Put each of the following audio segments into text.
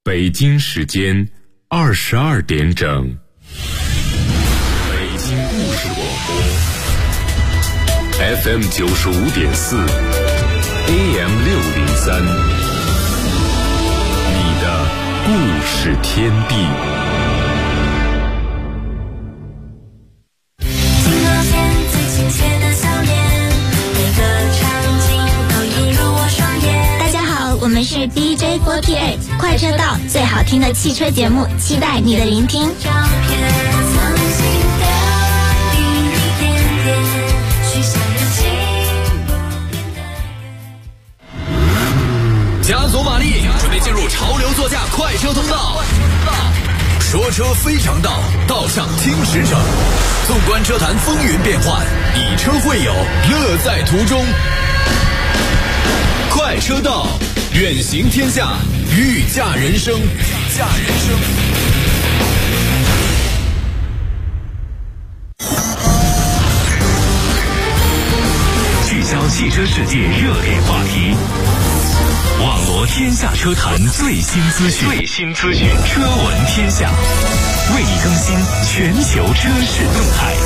北京时间22点整，北京故事广播 FM 95.4 AM 603，你的故事天地。 我们是 DJ48 快车道，最好听的汽车节目，期待你的聆听。 加速马力，准备进入潮流座驾快车通道。说车非常道，道上听实诚。纵观车坛风云变幻，以车会友，乐在途中。快车道，远行天下，御驾人生。 聚焦汽车世界热点话题，网罗天下车坛最新资讯，车闻天下，为你更新全球车市动态。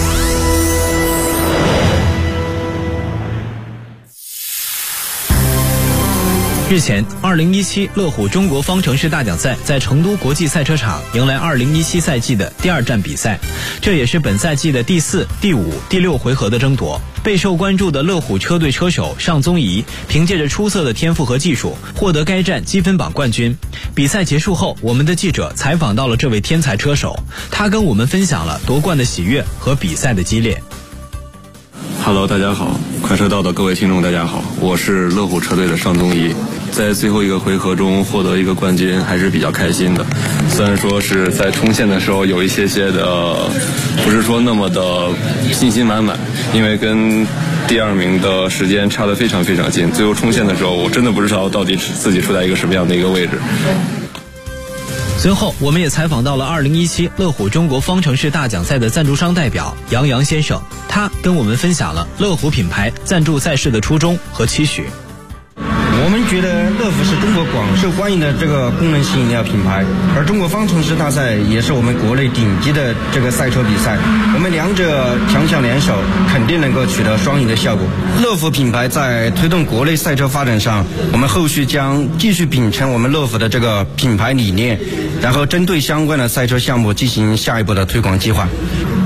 日前，2017乐虎中国方程式大奖赛在成都国际赛车场迎来2017赛季的第2站比赛，这也是本赛季的第4、第5、第6回合的争夺。备受关注的乐虎车队车手尚宗仪，凭借着出色的天赋和技术，获得该站积分榜冠军。比赛结束后，我们的记者采访到了这位天才车手，他跟我们分享了夺冠的喜悦和比赛的激烈。 Hello， 大家好，快车道的各位听众大家好，我是乐虎车队的尚宗仪。在最后一个回合中获得一个冠军还是比较开心的，虽然说是在冲线的时候有一些的不是说那么的信心满满，因为跟第2名的时间差得非常非常近，最后冲线的时候我真的不知道到底自己处在一个什么样的一个位置。 随后我们也采访到了2017乐虎中国方程式大奖赛的赞助商代表杨洋先生，他跟我们分享了乐虎品牌赞助赛事的初衷和期许。 我们觉得乐虎是中国广受欢迎的这个功能性饮料品牌，而中国方程式大赛也是我们国内顶级的这个赛车比赛，我们两者强强联手，肯定能够取得双赢的效果。乐虎品牌在推动国内赛车发展上，我们后续将继续秉承我们乐虎的这个品牌理念，然后针对相关的赛车项目进行下一步的推广计划。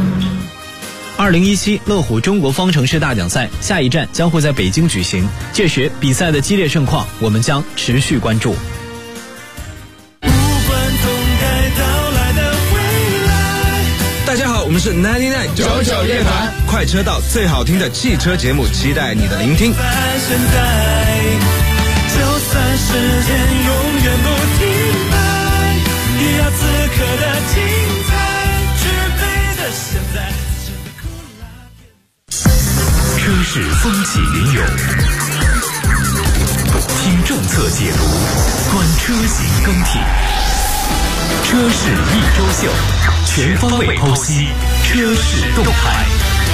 2017乐虎中国方程式大奖赛下一站将会在北京举行，届时比赛的激烈盛况我们将持续关注。 大家好，我们是99乐团，快车道最好听的汽车节目，期待你的聆听。就算时间永远不停摆，也要此刻的精彩，具备的现在。 车市风起云涌，听政策解读，观车型更替，车市一周秀，全方位剖析车市动态。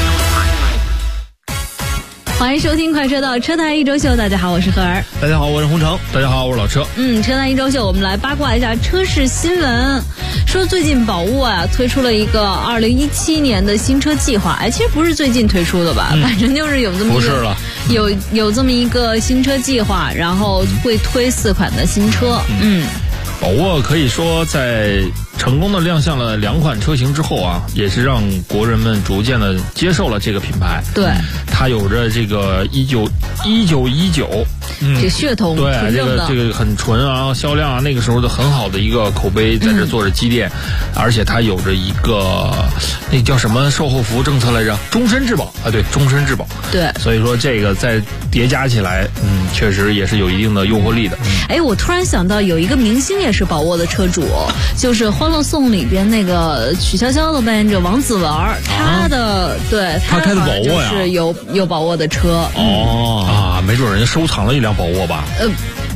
欢迎收听快车道车坛一周秀，大家好，我是何儿。 大家好，我是洪城。大家好，我是老车。 车坛一周秀，我们来八卦一下车市新闻。说最近宝沃推出了一个2017年的新车计划，其实不是最近推出的吧，反正就是有这么一个，不是了，有这么一个新车计划，然后会推4款的新车。 宝沃可以说在成功的亮相了2款车型之后也是让国人们逐渐的接受了这个品牌。 对， 它有着这个1919 这血统， 对，这个很纯销量那个时候的很好的一个口碑在这做着积淀，而且它有着一个那叫什么售后服务政策来着，终身质保对，终身质保。 对， 所以说这个再叠加起来，确实也是有一定的诱惑力的。 我突然想到有一个明星也是宝沃的车主，就是《欢乐颂》里边那个曲筱绡的扮演者王子文，他开的宝沃是有宝沃的车。 没准人家收藏了一辆宝沃吧。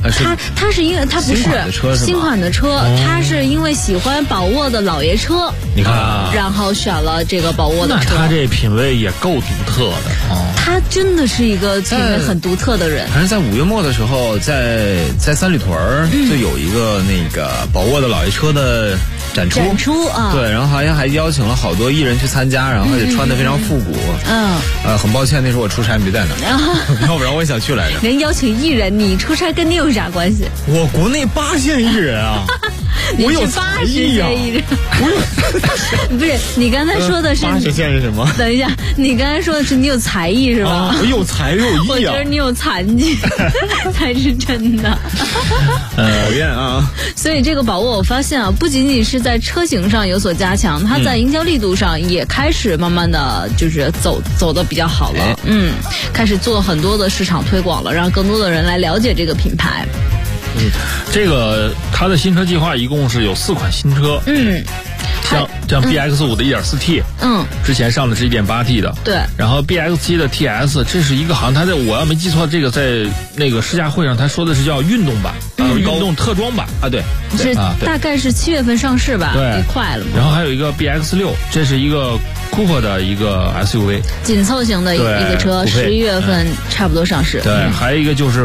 他是因为他不是新款的车，他是因为喜欢宝沃的老爷车， 你看， 然后选了这个宝沃的车。 那他这品味也够独特的。 他真的是一个品味很独特的人。 反正在5月末的时候，在三里屯就有一个那个宝沃的老爷车的展出啊， 对，然后好像还邀请了好多艺人去参加，然后也穿得非常复古。很抱歉，那时候我出差没在那儿，要不然我也想去来着。 人邀请艺人，你出差跟你有啥关系？ 我国内8线艺人啊。我有才艺啊！ 不是，你刚才说的是 80线是什么？ 等一下，你刚才说的是你有才艺是吧？ 我有才有艺啊！ 我觉得你有残疾才是真的。 讨厌啊！ 所以这个宝沃，我发现啊，不仅仅是在车型上有所加强，它在营销力度上也开始慢慢的就是走得比较好了。开始做很多的市场推广了，让更多的人来了解这个品牌。 这个它的新车计划一共是有4款新车。像 BX5 的 1.4T， 之前上的是 1.8T 的， 对， 然后 BX7 的 TS， 这是一个好像它在我要没记错，这个在那个试驾会上他说的是叫运动版，运动特装版啊，对， 是大概是7月份上市吧， 对， 也快了嘛。 然后还有一个 BX6， 这是一个 Cooper 的一个 SUV， 紧凑型的一个车，11月份差不多上市。 对，还有一个就是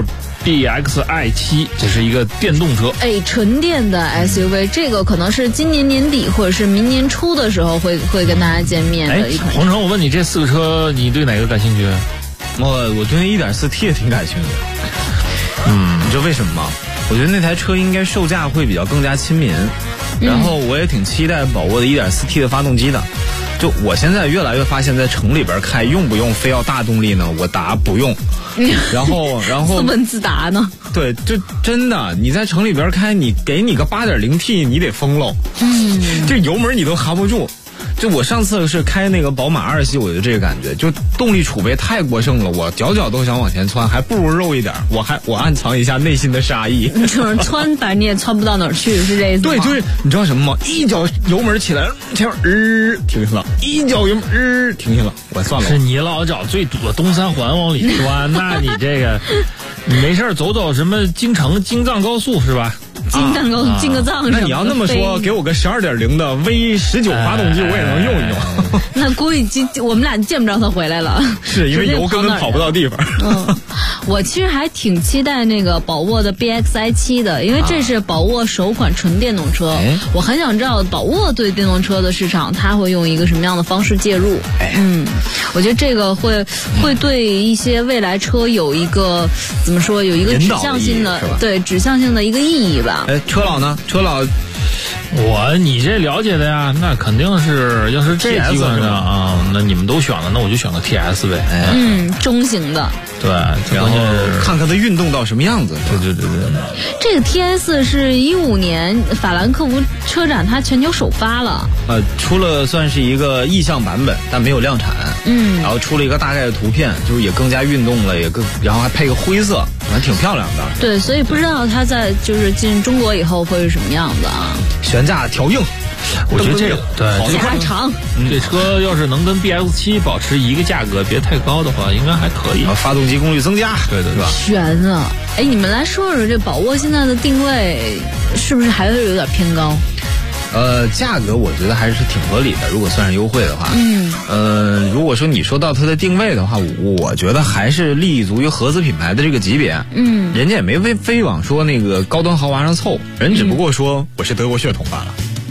BXi7， 这是一个电动车， 纯电的 SUV， 这个可能是今年年底或者是明年初的时候会跟大家见面的一款。 洪城，我问你，这4个车你对哪个感兴趣？ 我对 1.4T 也挺感兴趣的。你知道为什么吗？我觉得那台车应该售价会比较更加亲民，然后我也挺期待宝沃的 1.4T 的发动机的。就我现在越来越发现，在城里边开用不用非要大动力呢？我答不用。然后自问自答呢？ 对，就真的你在城里边开，你给你个 8.0T， 你得疯喽。这油门你都含不住。就我上次是开那个宝马2系，我就这个感觉，就动力储备太过剩了，我脚都想往前窜，还不如肉一点。我暗藏一下内心的杀意。 就是窜，反正你也窜不到哪儿去，是这意思吗？ 对，就是你知道什么吗？一脚油门起来，前面停下了，一脚油门停下了，我算了。 是你老找最堵的东三环往里钻，那你这个你没事走什么京藏高速是吧？ 进个藏。 那你要那么说，给我个12.0的 V19 发动机，我也能用一用。 那估计我们俩见不着他回来了， 是因为油根本跑不到地方。 我其实还挺期待那个宝沃的 BXi7 的，因为这是宝沃首款纯电动车。我很想知道宝沃对电动车的市场，它会用一个什么样的方式介入。我觉得这个会对一些未来车有一个怎么说，有一个指向性的，对，指向性的一个意义吧。 车老呢？车老， 你这了解的呀，那肯定是要是这基本上啊，那你们都选了，那我就选个 TS 呗。 中型的。 对， 然后看看它运动到什么样子。对。 这个 TS 是15年法兰克福车展它全球首发了。 出了算是一个意向版本，但没有量产。然后出了一个大概的图片，就是也更加运动了，然后还配个灰色，反正挺漂亮的。 对，所以不知道它在就是进中国以后会是什么样子啊？ 悬架调硬。 我觉得这个对加长， 这车要是能跟 BX7 保持一个价格，别太高的话，应该还可以。 发动机功率增加，对，是吧？ 悬啊！你们来说说这宝沃现在的定位是不是还是有点偏高？ 价格我觉得还是挺合理的，如果算是优惠的话。如果说你说到它的定位的话，我觉得还是立足于合资品牌的这个级别。人家也没非往说那个高端豪华上凑，人只不过说我是德国血统罢了。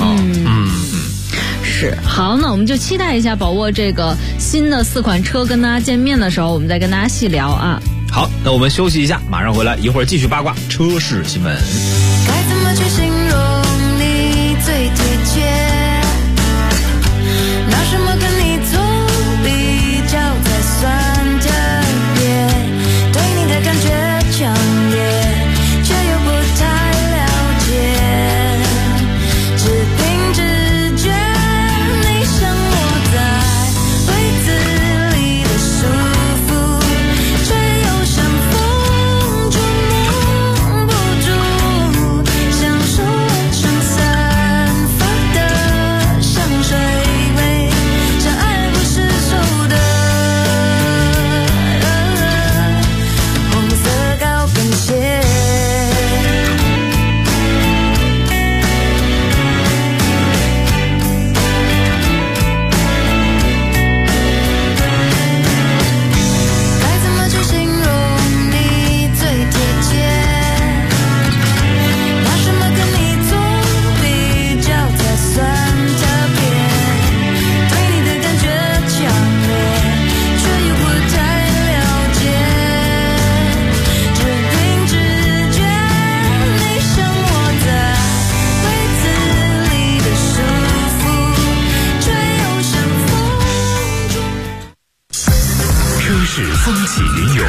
是。好，那我们就期待一下宝沃这个新的4款车跟大家见面的时候，我们再跟大家细聊啊。 好，那我们休息一下，马上回来，一会儿继续八卦车市新闻。 该怎么去形容你最贴切？拿什么跟你做比较才算特别？对你的感觉强烈，却又不太了解，只凭直觉，你像我在柜子里的束缚，却又像风捉摸不住。 市风起云涌，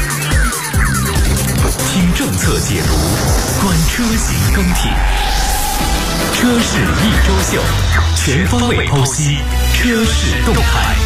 听政策解读，观车型更替。车市一周秀，全方位剖析车市动态。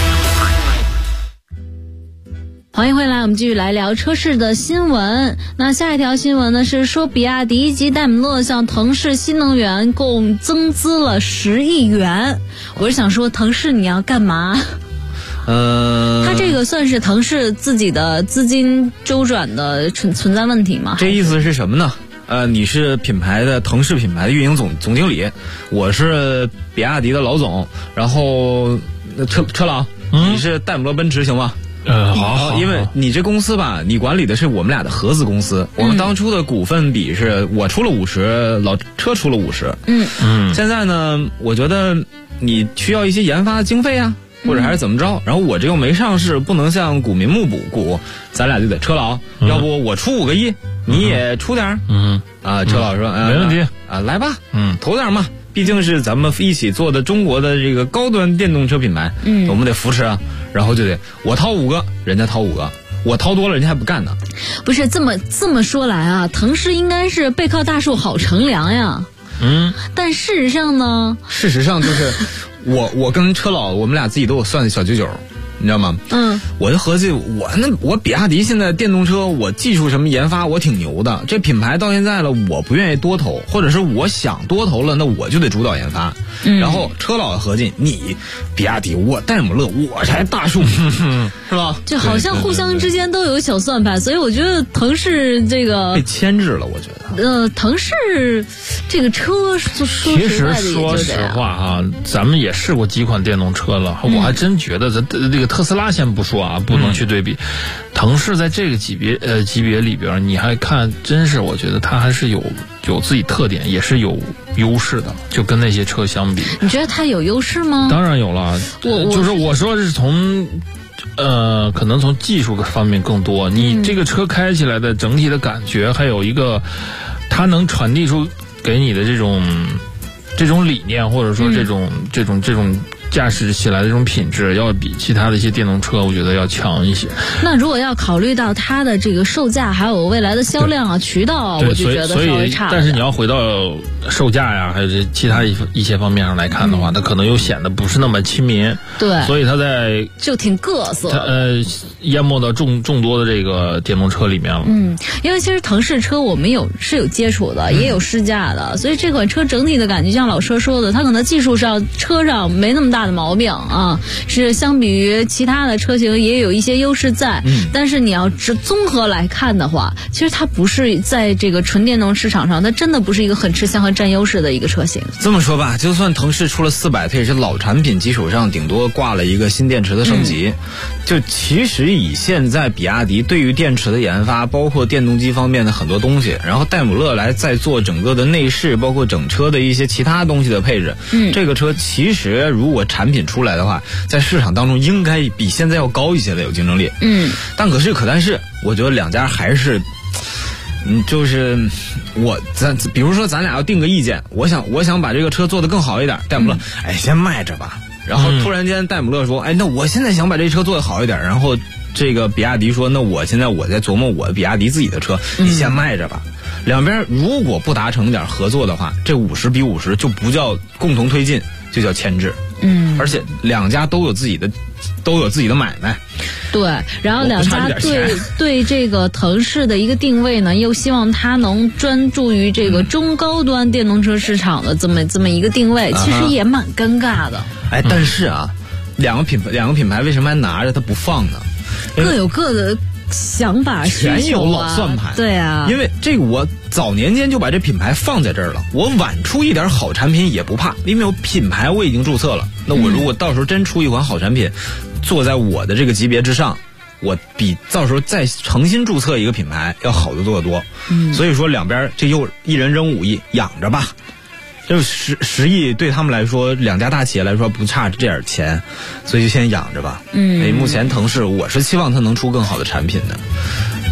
欢迎回来，我们继续来聊车市的新闻。那下一条新闻呢是说，比亚迪及戴姆勒向腾势新能源共增资了10亿元。我是想说，腾势你要干嘛？它这个算是腾势自己的资金周转的存在问题吗？ 这意思是什么呢？你是品牌的腾势品牌的运营总经理，我是比亚迪的老总，然后车老，你是戴姆勒奔驰行吗？ 好， 因为你这公司吧，你管理的是我们俩的合资公司，我们当初的股份比是我出了50%，老车出了50%。现在呢，我觉得你需要一些研发经费啊，或者还是怎么着，然后我这又没上市，不能向股民募股，咱俩就得车老，要不我出5个亿，你也出点车老说没问题来吧，投点嘛。毕竟是咱们一起做的中国的这个高端电动车品牌，我们得扶持啊。然后就得我掏5个，人家掏5个，我掏多了，人家还不干呢。 不是这么说来啊，腾势应该是背靠大树好乘凉呀。但事实上呢？ 事实上就是我跟车老，我们俩自己都有算小九九。你知道吗？我就合计，我比亚迪现在电动车，我技术什么研发，我挺牛的。这品牌到现在了，我不愿意多投，或者是我想多投了，那我就得主导研发。然后车老合计，你比亚迪，我戴姆勒，我才大树，是吧？ 就好像互相之间都有小算盘，所以我觉得腾势这个被牵制了，我觉得。腾势这个车， 其实说实话哈，咱们也试过几款电动车了，我还真觉得这个特斯拉先不说啊，不能去对比。腾势在这个级别里边，你还看，真是我觉得它还是有自己特点，也是有优势的，就跟那些车相比。 你觉得它有优势吗？ 当然有了，就是我说是从。可能从技术方面更多，你这个车开起来的整体的感觉，还有一个它能传递出给你的这种理念，或者说这种驾驶起来的这种品质，要比其他的一些电动车我觉得要强一些。 那如果要考虑到它的这个售价还有未来的销量啊、渠道啊，我就觉得稍微差。 但是你要回到售价呀，还有这其他一些方面上来看的话，它可能又显得不是那么亲民。 对， 所以它在就挺各色。 它淹没到众多的这个电动车里面了。 因为其实腾势车我们是有接触的，也有试驾的，所以这款车整体的感觉，像老车说的，它可能技术上车上没那么大的毛病啊，是相比于其他的车型也有一些优势在。但是你要综合来看的话，其实它不是在这个纯电动市场上，它真的不是一个很吃香和占优势的一个车型。 这么说吧，就算腾势出了400，它也是老产品基础上顶多挂了一个新电池的升级。就其实以现在比亚迪对于电池的研发，包括电动机方面的很多东西，然后戴姆勒来再做整个的内饰，包括整车的一些其他东西的配置。这个车其实如果产品出来的话，在市场当中应该比现在要高一些的，有竞争力。但是我觉得两家还是就是比如说咱俩要定个意见，我想把这个车做得更好一点，戴姆勒先卖着吧。然后突然间戴姆勒说那我现在想把这车做得好一点，然后这个比亚迪说那我在琢磨我比亚迪自己的车，你先卖着吧。两边如果不达成点合作的话，这50比50就不叫共同推进，就叫牵制。而且两家都有自己的买卖。 对，然后两家对这个腾势的一个定位呢，又希望它能专注于这个中高端电动车市场的这么一个定位，其实也蛮尴尬的。 但是啊，两个品牌为什么还拿着它不放呢？ 各有各的想法， 全有老算盘。 对啊， 因为这个我早年间就把这品牌放在这儿了，我晚出一点好产品也不怕，因为我品牌我已经注册了。那我如果到时候真出一款好产品，坐在我的这个级别之上，我比到时候再重新注册一个品牌要好得多得多。所以说两边这又一人扔5亿，养着吧。就10亿对他们来说，两家大企业来说不差这点钱，所以就先养着吧。目前腾势我是希望它能出更好的产品的。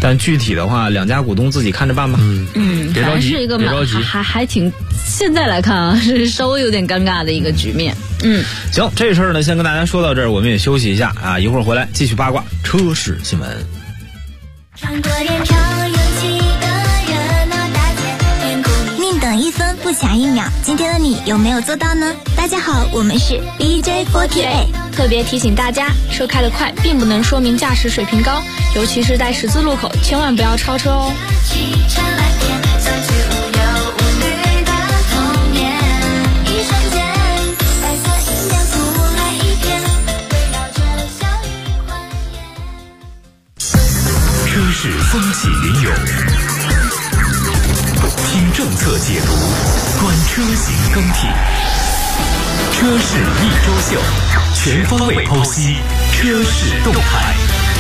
但具体的话，两家股东自己看着办吧。 别着急， 是一个别着急， 还挺，现在来看啊，是稍微有点尴尬的一个局面。 行，这事儿呢，先跟大家说到这儿，我们也休息一下啊，一会儿回来继续八卦车市新闻。 穿过人潮拥挤的热闹大街，宁等一分不抢一秒，今天的你有没有做到呢？大家好，我们是 DJ48， 特别提醒大家，车开得快并不能说明驾驶水平高，尤其是在十字路口，千万不要超车哦。 车市风起云涌，听政策解读，观车型更替。车市一周秀，全方位剖析车市动态。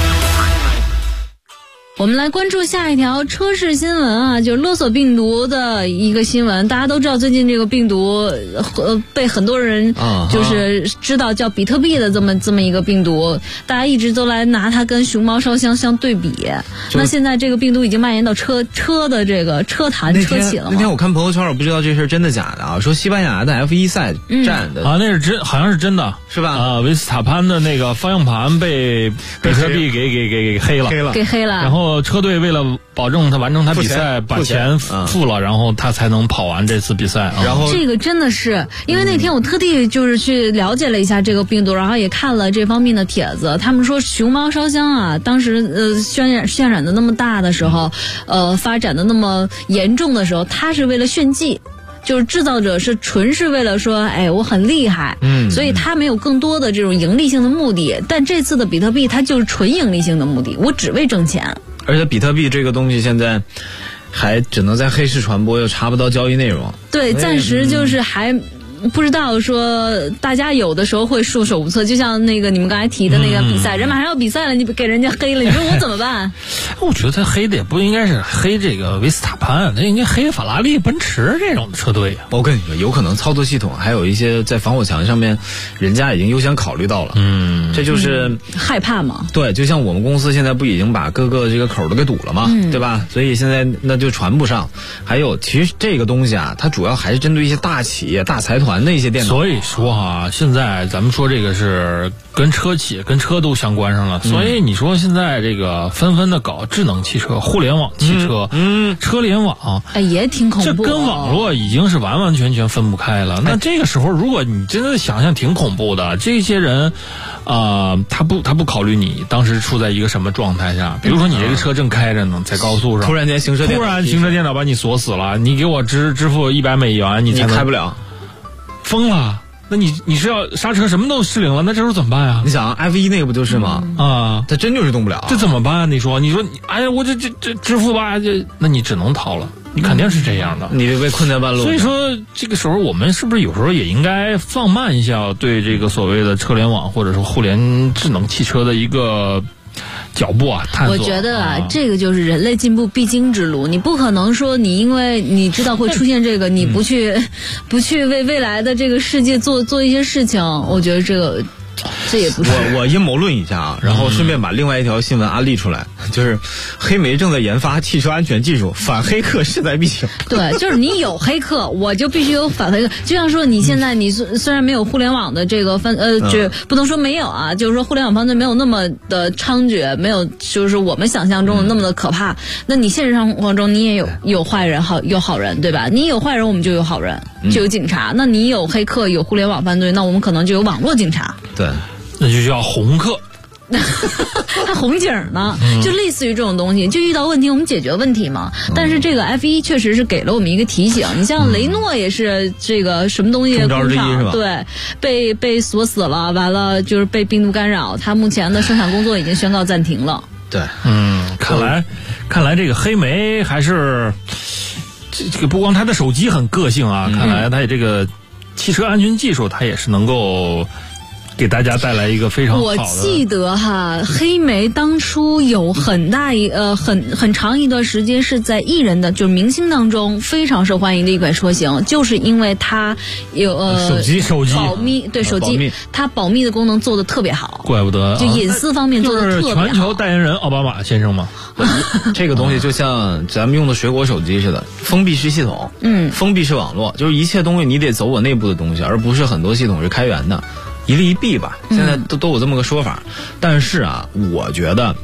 我们来关注下一条车市新闻啊，就是勒索病毒的一个新闻。大家都知道，最近这个病毒被很多人就是知道叫比特币的这么一个病毒，大家一直都来拿它跟熊猫烧香相对比。那现在这个病毒已经蔓延到车的这个车坛车企了吗？ 那天我看朋友圈，我不知道这事真的假的啊，说西班牙的 F1 赛站的啊，那是真，好像是真的， 是吧？ 啊，维斯塔潘的那个方向盘被比特币给黑了，然后车队为了保证他完成他比赛，把钱付了，然后他才能跑完这次比赛。 然后这个真的是，因为那天我特地就是去了解了一下这个病毒，然后也看了这方面的帖子。他们说熊猫烧香啊，当时渲染的那么大的时候，发展的那么严重的时候，它是为了炫技。就是制造者是纯是为了说，哎，我很厉害，所以他没有更多的这种盈利性的目的。但这次的比特币，它就是纯盈利性的目的，我只为挣钱。 而且比特币这个东西现在还只能在黑市传播，又查不到交易内容。 对，暂时就是还不知道说大家有的时候会束手无策，就像那个你们刚才提的那个比赛，人马上要比赛了，你给人家黑了，你说我怎么办？ 我觉得他黑的也不应该是黑这个维斯塔潘，他应该黑法拉利、奔驰这种的车队。 我跟你说，有可能操作系统还有一些在防火墙上面，人家已经优先考虑到了。这就是害怕嘛。 对，就像我们公司现在不已经把各个这个口都给堵了嘛，对吧？所以现在那就传不上。还有，其实这个东西啊，它主要还是针对一些大企业、大财团那些电脑。 所以说啊，现在咱们说这个是跟车企、跟车都相关上了。所以你说现在这个纷纷的搞智能汽车、互联网汽车、车联网， 也挺恐怖。 这跟网络已经是完完全全分不开了。那这个时候，如果你真的想想，挺恐怖的。这些人，他不考虑你当时处在一个什么状态下。比如说你这个车正开着呢，在高速上， 突然行车电脑把你锁死了，你给我支付100美元，你才开不了。 疯了，那你是要刹车什么都失灵了，那这时候怎么办呀？ 你想 F1 那个不就是吗？它真就是动不了， 这怎么办？你说，哎呀，我这支付吧，那你只能逃了，你肯定是这样的， 你被困在半路。 所以说，这个时候我们是不是有时候也应该放慢一下对这个所谓的车联网或者说互联智能汽车的一个脚步啊，探索。 我觉得这个就是人类进步必经之路。你不可能说你因为你知道会出现这个，你不去为未来的这个世界做一些事情。我觉得这也不是。 我阴谋论一下啊，然后顺便把另外一条新闻安利出来，就是黑莓正在研发汽车安全技术，反黑客势在必行。 对，就是你有黑客，我就必须有反黑客。就像说你现在你虽然没有互联网的这个就不能说没有啊，就是说互联网犯罪没有那么的猖獗，没有就是我们想象中的那么的可怕。那你现实生活中你也有坏人有好人，对吧？你有坏人，我们就有好人，就有警察。那你有黑客，有互联网犯罪，那我们可能就有网络警察。 对， 那就叫红客。 还红警呢，就类似于这种东西，就遇到问题我们解决问题嘛。但是这个 F1 确实是给了我们一个提醒。你像雷诺也是这个什么东西工厂，对，被锁死了，完了就是被病毒干扰，它目前的生产工作已经宣告暂停了。 对， 看来这个黑莓还是这个不光它的手机很个性啊，看来它这个汽车安全技术它也是能够给大家带来一个非常好的。 我记得哈，黑莓当初有很长一段时间是在艺人的就是明星当中非常受欢迎的一款车型，就是因为它有手机保密，对手机它保密的功能做得特别好， 怪不得就隐私方面做得特别好。 就是全球代言人奥巴马先生嘛。 这个东西就像咱们用的水果手机似的，封闭式系统，封闭式网络，就是一切东西你得走我内部的东西，而不是很多系统是开源的。一利一弊吧，现在都有这么个说法。但是啊，我觉得，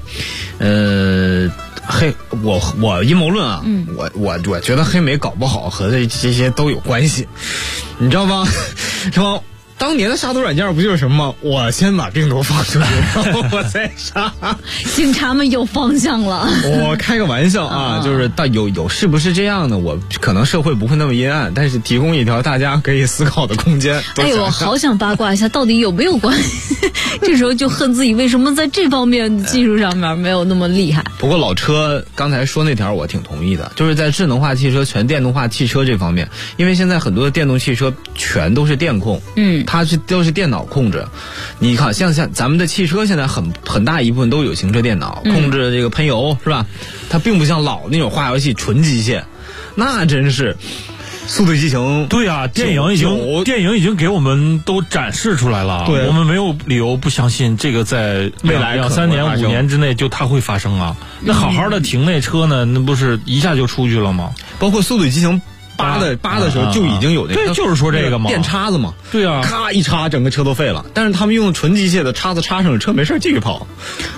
我阴谋论啊，我觉得黑莓搞不好和这些都有关系，你知道吗？是吧？当年的杀毒软件不就是什么吗？我先把病毒放出去，然后我再杀。 警察们有方向了。 我开个玩笑啊，就是有是不是这样的？我可能社会不会那么阴暗，但是提供一条大家可以思考的空间。 哎呦，我好想八卦一下，到底有没有关系？这时候就恨自己为什么在这方面技术上面没有那么厉害。 不过老车刚才说那条我挺同意的，就是在智能化汽车、全电动化汽车这方面，因为现在很多的电动汽车全都是电控，它都是电脑控制。你看，像咱们的汽车现在很大一部分都有行车电脑控制这个喷油，是吧？它并不像老那种化油器纯机械，那真是。速度与激情， 对啊，电影已经给我们都展示出来了， 对， 我们没有理由不相信这个在未来2-3年、5年之内就它会发生啊。那好好的停那车呢，那不是一下就出去了吗？ 包括速度与激情8的时候就已经有这个， 对，就是说这个嘛， 电叉子嘛， 对啊， 咔一插，整个车都废了。但是他们用纯机械的叉子插上，车没事继续跑。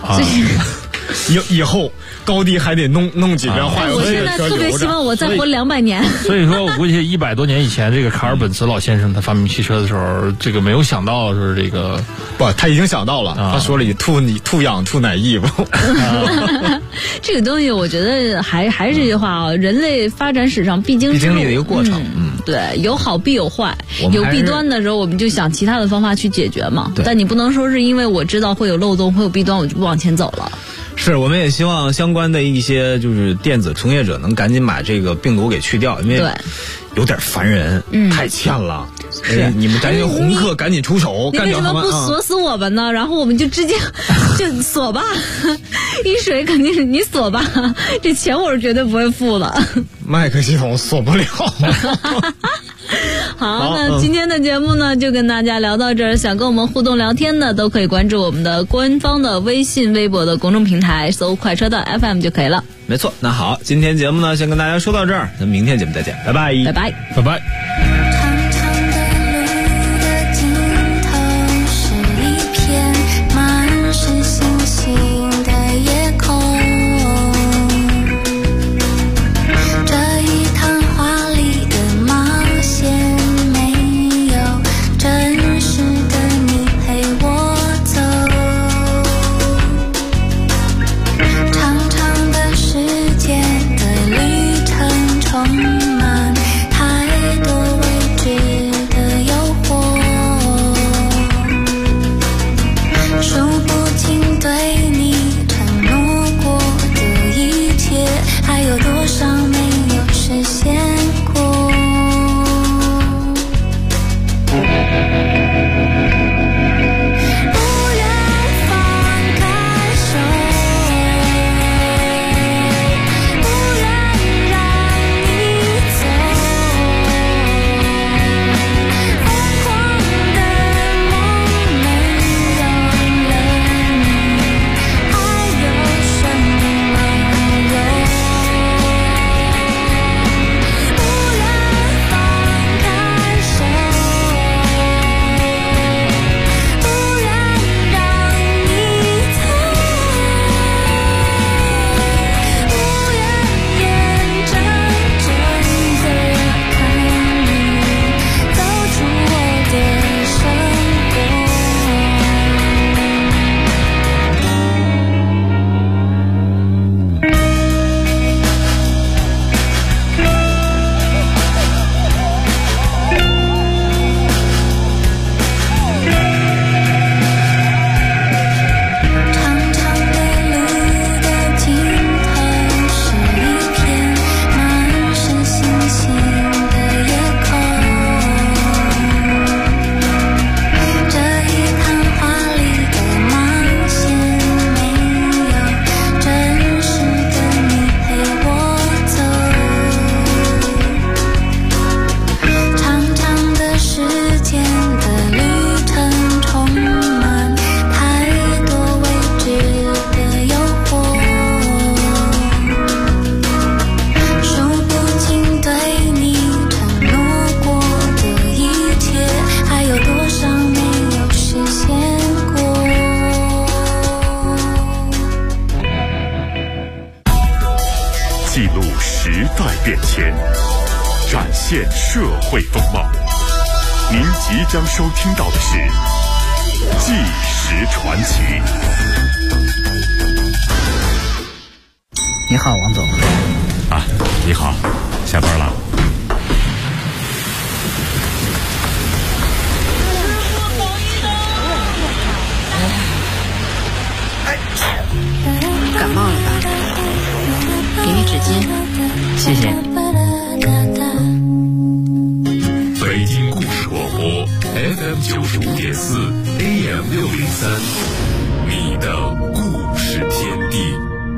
以后高低还得弄几遍化油器。 我现在特别希望我再活200年。 所以说我估计100多年以前，这个卡尔本茨老先生他发明汽车的时候，这个没有想到是这个不，他已经想到了。他说了以吐氧吐奶液不。 这个东西我觉得还是这句话啊，人类发展史上必经历的一个过程。 对，有好必有坏，有弊端的时候我们就想其他的方法去解决嘛。但你不能说是因为我知道会有漏洞会有弊端我就不往前走了。 是，我们也希望相关的一些就是电子从业者能赶紧把这个病毒给去掉，因为有点烦人，太欠了。 是， 你们赶紧红客赶紧出手，干掉他们。 你为什么不锁死我们呢？然后我们就直接就锁吧，一水肯定是你锁吧，这钱我是绝对不会付的。 麦克系统锁不了。 好，那今天的节目呢，就跟大家聊到这儿。想跟我们互动聊天的，都可以关注我们的官方的微信、微博的公众平台，搜快车道 FM 就可以了。 没错，那好，今天节目呢，先跟大家说到这儿，咱们明天节目再见，拜拜， 拜拜， 拜拜。 充满太多。 记录时代变迁，展现社会风貌。您即将收听到的是《纪实传奇》。 你好，王总。 啊，你好，下班了。 感冒了吧？给你纸巾， 谢谢。 北京故事广播 FM95.4 AM603，你的故事天地。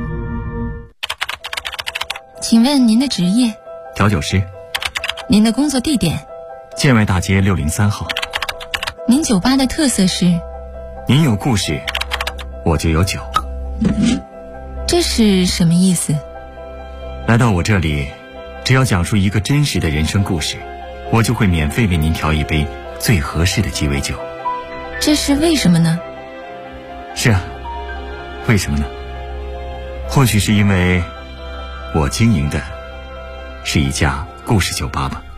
请问您的职业？ 调酒师。 您的工作地点？ 建外大街603号。 您酒吧的特色是？ 您有故事，我就有酒。 这是什么意思？ 来到我这里，只要讲述一个真实的人生故事，我就会免费为您调一杯最合适的鸡尾酒。 这是为什么呢？ 是啊，为什么呢？或许是因为我经营的是一家故事酒吧吧。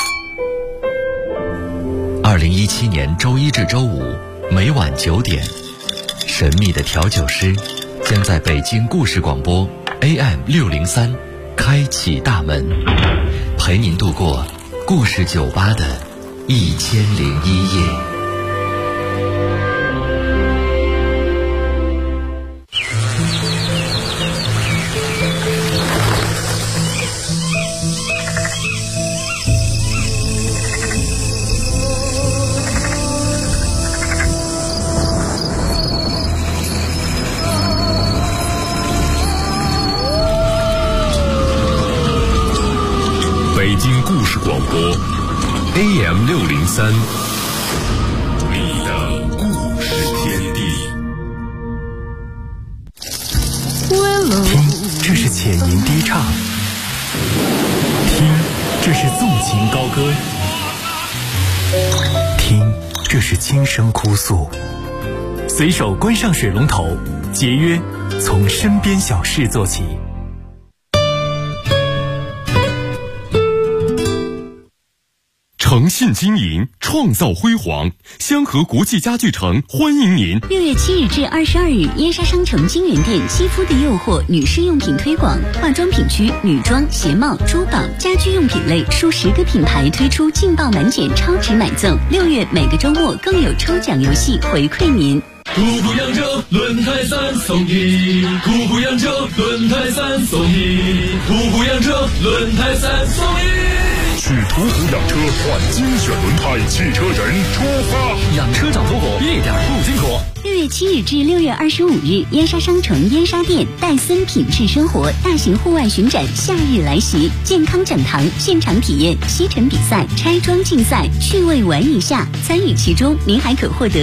2017年周一至周五每晚9点，神秘的调酒师将在北京故事广播 AM603 开启大门，陪您度过故事酒吧的1001夜。 北京故事广播 AM603，你的故事天地。 听，这是浅吟低唱；听，这是纵情高歌；听，这是轻声哭诉。随手关上水龙头，节约从身边小事做起。 诚信经营，创造辉煌。香河国际家具城欢迎您。 6月7日至22日，燕莎商城金源店肌肤的诱惑女士用品推广，化妆品区女装、鞋帽、珠宝、家居用品类数10个品牌推出劲爆满减超值买赠。6月每个周末更有抽奖游戏回馈您。 途虎扬州轮胎3送1，途虎扬州轮胎3送1，途虎扬州轮胎3送1。 去途虎养车换精选轮胎，汽车人出发。 养车找途虎，一点不辛苦。 6月7日至6月25日，燕莎商城燕莎店戴森品质生活大型户外巡展夏日来袭，健康讲堂现场体验吸尘比赛、拆装竞赛，趣味玩一下，参与其中您还可获得